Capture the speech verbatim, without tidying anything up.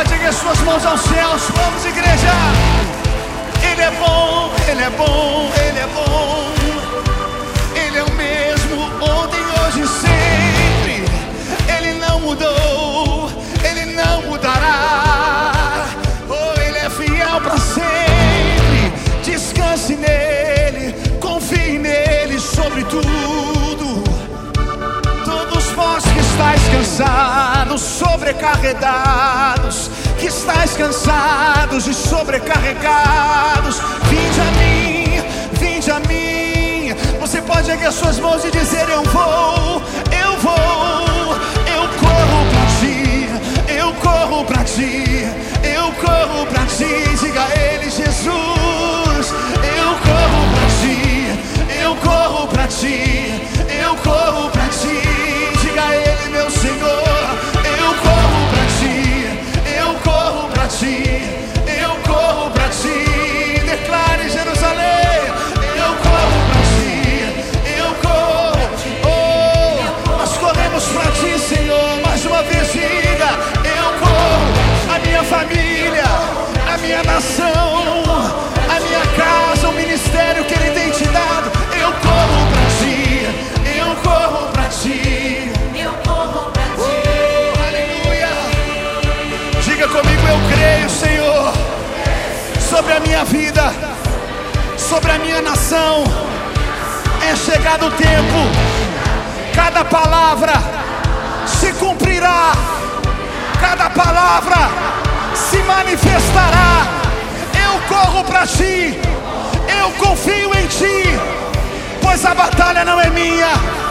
pode erguer suas mãos aos céus. Vamos, igreja. Ele é bom, Ele é bom, Ele é bom. Ele é o mesmo ontem, hoje e sempre. Ele não mudou, Ele não mudará. Oh, Ele é fiel para sempre. Descanse nele, confie nele sobre tudo. Todos vós que estáis cansados, sobrecarregados, que estáis cansados e sobrecarregados, vinde a mim, vinde a mim. Você pode erguer suas mãos e dizer: eu vou, eu vou, eu corro pra ti, eu corro pra ti, eu corro pra ti. Diga a ele: Jesus, eu corro pra ti, eu corro pra ti, eu corro pra ti. Diga a ele: meu Senhor, eu corro pra ti, eu corro pra ti, eu corro pra ti. Declare, Jerusalém: eu corro pra ti, eu corro. Oh, nós corremos pra ti, Senhor. Mais uma vez diga: eu corro. A minha família, a minha nação, a minha casa, o ministério que Ele tem te dado, eu corro pra ti, eu corro pra ti, eu corro pra ti. Oh, aleluia. Diga comigo: eu creio, Senhor, sobre a minha vida, sobre a minha nação. É chegado o tempo, cada palavra se cumprirá, cada palavra se manifestará. Eu corro pra ti, eu confio em ti, pois a batalha não é minha,